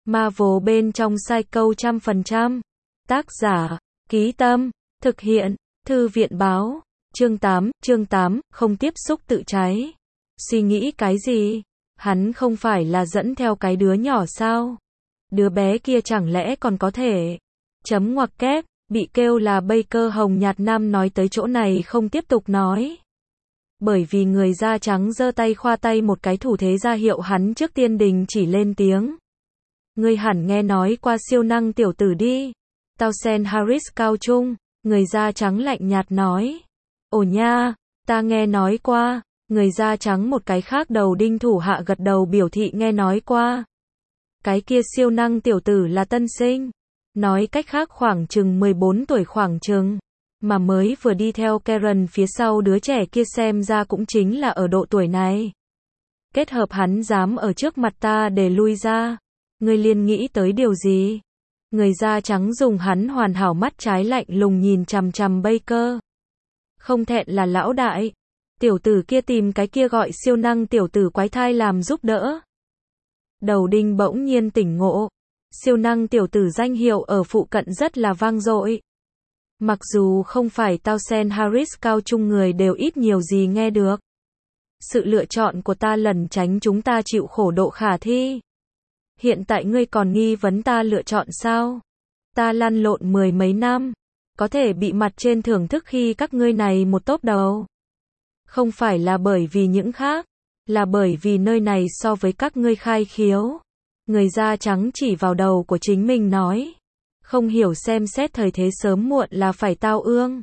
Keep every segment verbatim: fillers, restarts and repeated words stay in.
Marvel bên trong Psycho trăm phần trăm. Tác giả, Ký Tâm, thực hiện, Thư viện báo. Chương tám, chương tám, không tiếp xúc tự cháy. Suy nghĩ cái gì? Hắn không phải là dẫn theo cái đứa nhỏ sao? Đứa bé kia chẳng lẽ còn có thể... Chấm ngoặc kép, bị kêu là Baker Hồng Nhạt Nam nói tới chỗ này không tiếp tục nói. Bởi vì người da trắng giơ tay khoa tay một cái thủ thế ra hiệu hắn trước tiên đình chỉ lên tiếng. Ngươi hẳn nghe nói qua siêu năng tiểu tử đi. Townsend Harris cao trung, người da trắng lạnh nhạt nói. Ồ nha, ta nghe nói qua. Người da trắng một cái khác đầu đinh thủ hạ gật đầu biểu thị nghe nói qua. Cái kia siêu năng tiểu tử là tân sinh. Nói cách khác khoảng chừng mười bốn tuổi khoảng chừng. Mà mới vừa đi theo Karen phía sau đứa trẻ kia xem ra cũng chính là ở độ tuổi này. Kết hợp hắn dám ở trước mặt ta để lui ra. Ngươi liền nghĩ tới điều gì? Người da trắng dùng hắn hoàn hảo mắt trái lạnh lùng nhìn chằm chằm Baker. Không thẹn là lão đại. Tiểu tử kia tìm cái kia gọi siêu năng tiểu tử quái thai làm giúp đỡ. Đầu đinh bỗng nhiên tỉnh ngộ. Siêu năng tiểu tử danh hiệu ở phụ cận rất là vang dội. Mặc dù không phải Townsend Harris cao trung người đều ít nhiều gì nghe được. Sự lựa chọn của ta lẩn tránh chúng ta chịu khổ độ khả thi. Hiện tại ngươi còn nghi vấn ta lựa chọn sao? Ta lăn lộn mười mấy năm. Có thể bị mặt trên thưởng thức khi các ngươi này một tốp đầu. Không phải là bởi vì những khác. Là bởi vì nơi này so với các ngươi khai khiếu. Người da trắng chỉ vào đầu của chính mình nói. Không hiểu xem xét thời thế sớm muộn là phải tao ương.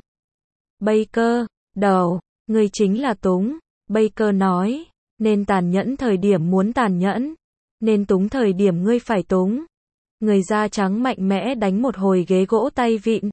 Baker, đầu, ngươi chính là túng. Baker nói, nên tàn nhẫn thời điểm muốn tàn nhẫn. Nên túng thời điểm ngươi phải túng. Người da trắng mạnh mẽ đánh một hồi ghế gỗ tay vịn.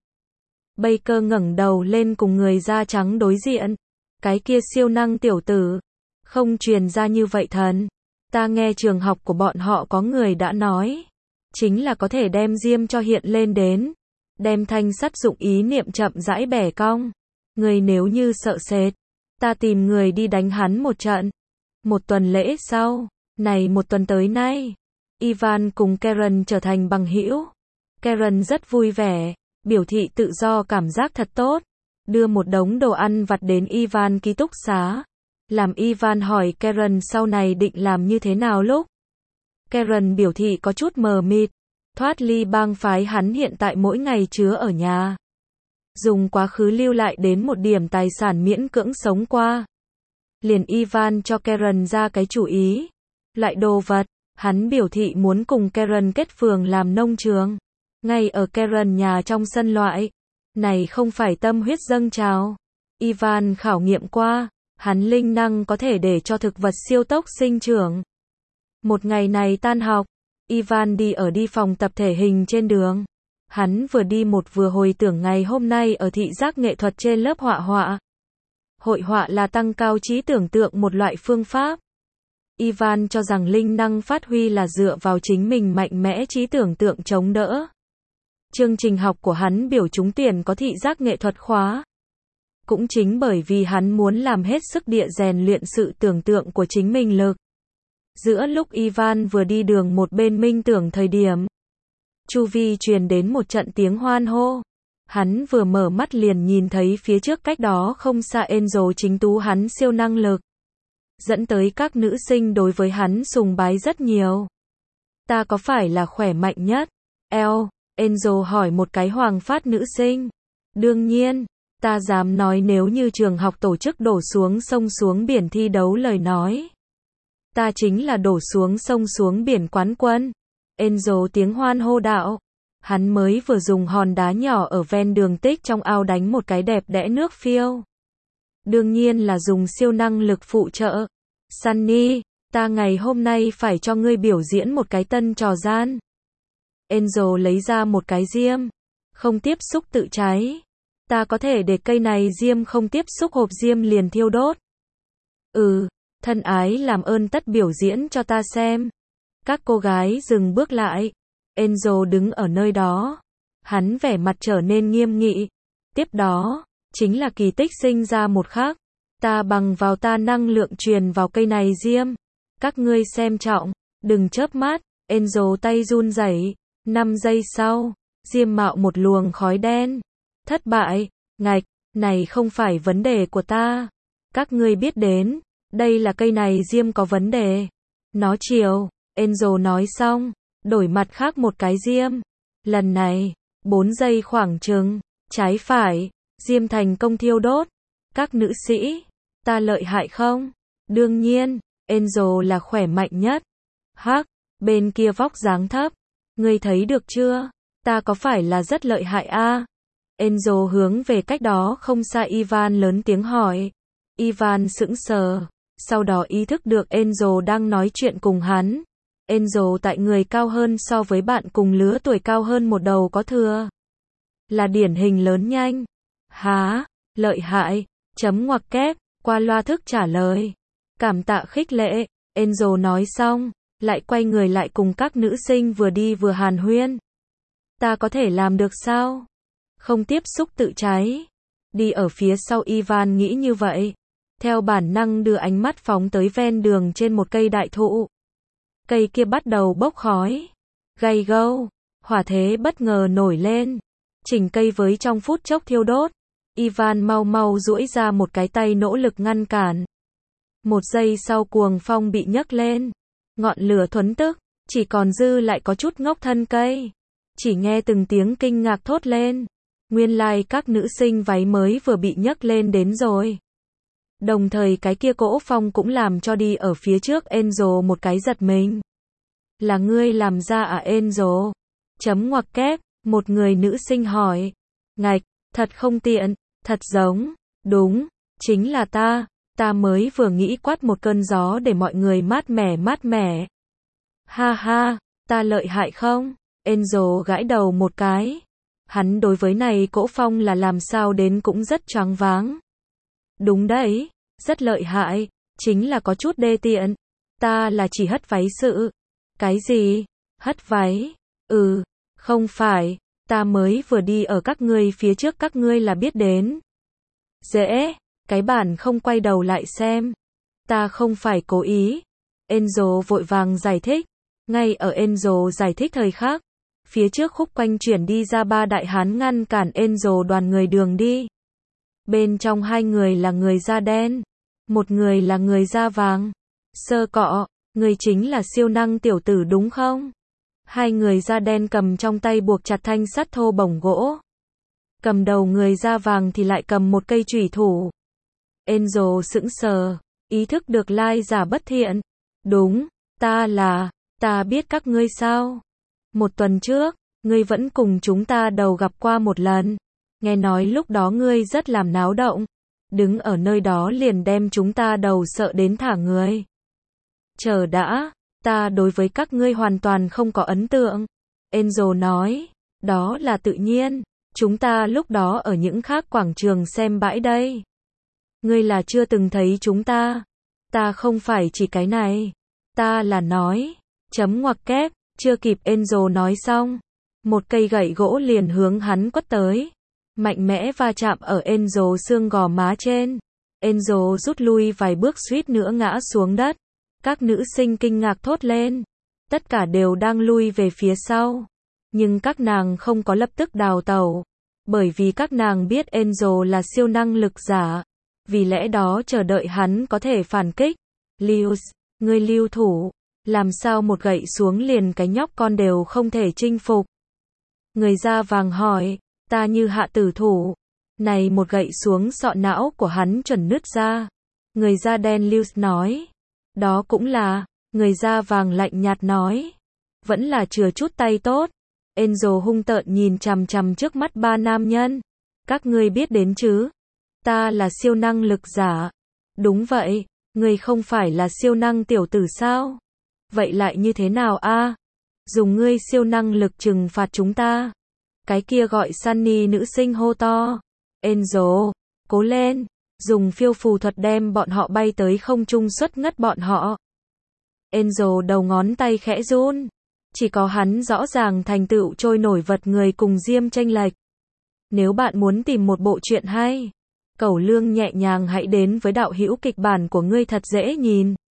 Baker ngẩng đầu lên cùng người da trắng đối diện. Cái kia siêu năng tiểu tử. Không truyền ra như vậy thần. Ta nghe trường học của bọn họ có người đã nói. Chính là có thể đem diêm cho hiện lên đến. Đem thanh sắt dụng ý niệm chậm rãi bẻ cong. Người nếu như sợ sệt. Ta tìm người đi đánh hắn một trận. Một tuần lễ sau. Này một tuần tới nay. Ivan cùng Karen trở thành bằng hữu. Karen rất vui vẻ. Biểu thị tự do cảm giác thật tốt. Đưa một đống đồ ăn vặt đến Ivan ký túc xá. Làm Ivan hỏi Karen sau này định làm như thế nào lúc. Karen biểu thị có chút mờ mịt. Thoát ly bang phái hắn hiện tại mỗi ngày chứa ở nhà. Dùng quá khứ lưu lại đến một điểm tài sản miễn cưỡng sống qua. Liền Ivan cho Karen ra cái chủ ý. Lại đồ vật. Hắn biểu thị muốn cùng Karen kết phường làm nông trường. Ngay ở Karen nhà trong sân loại. Này không phải tâm huyết dâng trào. Ivan khảo nghiệm qua. Hắn linh năng có thể để cho thực vật siêu tốc sinh trưởng. Một ngày này tan học. Ivan đi ở đi phòng tập thể hình trên đường. Hắn vừa đi một vừa hồi tưởng ngày hôm nay ở thị giác nghệ thuật trên lớp họa họa. Hội họa là tăng cao trí tưởng tượng một loại phương pháp. Ivan cho rằng linh năng phát huy là dựa vào chính mình mạnh mẽ trí tưởng tượng chống đỡ. Chương trình học của hắn biểu trúng tuyển có thị giác nghệ thuật khóa. Cũng chính bởi vì hắn muốn làm hết sức địa rèn luyện sự tưởng tượng của chính mình lực. Giữa lúc Ivan vừa đi đường một bên minh tưởng thời điểm. Chu vi truyền đến một trận tiếng hoan hô. Hắn vừa mở mắt liền nhìn thấy phía trước cách đó không xa Angel chính tú hắn siêu năng lực. Dẫn tới các nữ sinh đối với hắn sùng bái rất nhiều. Ta có phải là khỏe mạnh nhất? Eo, Angel hỏi một cái hoàng phát nữ sinh. Đương nhiên, ta dám nói nếu như trường học tổ chức đổ xuống sông xuống biển thi đấu lời nói. Ta chính là đổ xuống sông xuống biển quán quân. Angel tiếng hoan hô đạo. Hắn mới vừa dùng hòn đá nhỏ ở ven đường tích trong ao đánh một cái đẹp đẽ nước phiêu. Đương nhiên là dùng siêu năng lực phụ trợ. Sunny, ta ngày hôm nay phải cho ngươi biểu diễn một cái tân trò gian. Angel lấy ra một cái diêm. Không tiếp xúc tự cháy. Ta có thể để cây này diêm không tiếp xúc hộp diêm liền thiêu đốt. Ừ, thân ái làm ơn tất biểu diễn cho ta xem. Các cô gái dừng bước lại. Angel đứng ở nơi đó. Hắn vẻ mặt trở nên nghiêm nghị. Tiếp đó, chính là kỳ tích sinh ra một khắc. Ta bằng vào ta năng lượng truyền vào cây này diêm. Các ngươi xem trọng, đừng chớp mắt. Enzo tay run rẩy. Năm giây sau, diêm mạo một luồng khói đen. Thất bại, ngạch, này không phải vấn đề của ta. Các ngươi biết đến, đây là cây này diêm có vấn đề. Nó chiều, Enzo nói xong, đổi mặt khác một cái diêm. Lần này, bốn giây khoảng chừng, trái phải, diêm thành công thiêu đốt. Các nữ sĩ, ta lợi hại không? Đương nhiên, Enzo là khỏe mạnh nhất. Hắc, bên kia vóc dáng thấp. Ngươi thấy được chưa? Ta có phải là rất lợi hại a? À? Enzo hướng về cách đó không xa Ivan lớn tiếng hỏi. Ivan sững sờ, sau đó ý thức được Enzo đang nói chuyện cùng hắn. Enzo tại người cao hơn so với bạn cùng lứa tuổi cao hơn một đầu có thừa. Là điển hình lớn nhanh. Há, lợi hại, chấm ngoặc kép, qua loa thức trả lời. Cảm tạ khích lệ, Enzo nói xong, lại quay người lại cùng các nữ sinh vừa đi vừa hàn huyên. Ta có thể làm được sao? Không tiếp xúc tự cháy. Đi ở phía sau Ivan nghĩ như vậy. Theo bản năng đưa ánh mắt phóng tới ven đường trên một cây đại thụ. Cây kia bắt đầu bốc khói. Gay gâu, hỏa thế bất ngờ nổi lên. Chỉnh cây với trong phút chốc thiêu đốt. Ivan mau mau duỗi ra một cái tay nỗ lực ngăn cản. Một giây sau cuồng phong bị nhấc lên. Ngọn lửa thuấn tức, chỉ còn dư lại có chút ngốc thân cây. Chỉ nghe từng tiếng kinh ngạc thốt lên. Nguyên lai like các nữ sinh váy mới vừa bị nhấc lên đến rồi. Đồng thời cái kia cỗ phong cũng làm cho đi ở phía trước Enzo một cái giật mình. Là ngươi làm ra à Enzo? Chấm ngoặc kép, một người nữ sinh hỏi. Ngạch, thật không tiện, thật giống. Đúng, chính là ta. Ta mới vừa nghĩ quát một cơn gió để mọi người mát mẻ mát mẻ. Ha ha, ta lợi hại không? Enzo gãi đầu một cái. Hắn đối với này cỗ phong là làm sao đến cũng rất choáng váng. Đúng đấy, rất lợi hại, chính là có chút đê tiện. Ta là chỉ hất váy sự. Cái gì? Hất váy? Ừ, không phải, ta mới vừa đi ở các ngươi phía trước các ngươi là biết đến. Dễ, cái bản không quay đầu lại xem. Ta không phải cố ý. Enzo vội vàng giải thích. Ngay ở Enzo giải thích thời khắc, phía trước khúc quanh chuyển đi ra ba đại hán ngăn cản Enzo đoàn người đường đi. Bên trong hai người là người da đen, một người là người da vàng. Sơ cọ, người chính là siêu năng tiểu tử đúng không? Hai người da đen cầm trong tay buộc chặt thanh sắt thô bổng gỗ. Cầm đầu người da vàng thì lại cầm một cây chủy thủ. Enzo sững sờ, ý thức được lai giả bất thiện. Đúng, ta là, ta biết các ngươi sao? Một tuần trước, ngươi vẫn cùng chúng ta đầu gặp qua một lần. Nghe nói lúc đó ngươi rất làm náo động. Đứng ở nơi đó liền đem chúng ta đầu sợ đến thả người. Chờ đã, ta đối với các ngươi hoàn toàn không có ấn tượng. Enzo nói, đó là tự nhiên. Chúng ta lúc đó ở những khác quảng trường xem bãi đây. Ngươi là chưa từng thấy chúng ta. Ta không phải chỉ cái này. Ta là nói. Chấm ngoặc kép, chưa kịp Enzo nói xong. Một cây gậy gỗ liền hướng hắn quất tới. Mạnh mẽ va chạm ở Enzo xương gò má trên. Enzo rút lui vài bước suýt nữa ngã xuống đất. Các nữ sinh kinh ngạc thốt lên. Tất cả đều đang lui về phía sau. Nhưng các nàng không có lập tức đào tẩu. Bởi vì các nàng biết Enzo là siêu năng lực giả. Vì lẽ đó chờ đợi hắn có thể phản kích. Lewis, ngươi lưu thủ. Làm sao một gậy xuống liền cái nhóc con đều không thể chinh phục. Người da vàng hỏi, ta như hạ tử thủ. Này một gậy xuống sọ não của hắn chuẩn nứt ra. Người da đen Lewis nói. Đó cũng là, người da vàng lạnh nhạt nói. Vẫn là chừa chút tay tốt. Enzo hung tợn nhìn chằm chằm trước mắt ba nam nhân. Các ngươi biết đến chứ? Ta là siêu năng lực giả. Đúng vậy, ngươi không phải là siêu năng tiểu tử sao? Vậy lại như thế nào a? Dùng ngươi siêu năng lực trừng phạt chúng ta. Cái kia gọi Sunny nữ sinh hô to. Enzo, cố lên, dùng phiêu phù thuật đem bọn họ bay tới không trung xuất ngất bọn họ. Enzo đầu ngón tay khẽ run. Chỉ có hắn rõ ràng thành tựu trôi nổi vật người cùng diêm chênh lệch. Nếu bạn muốn tìm một bộ truyện hay, cẩu lương nhẹ nhàng hãy đến với đạo hữu kịch bản của ngươi thật dễ nhìn.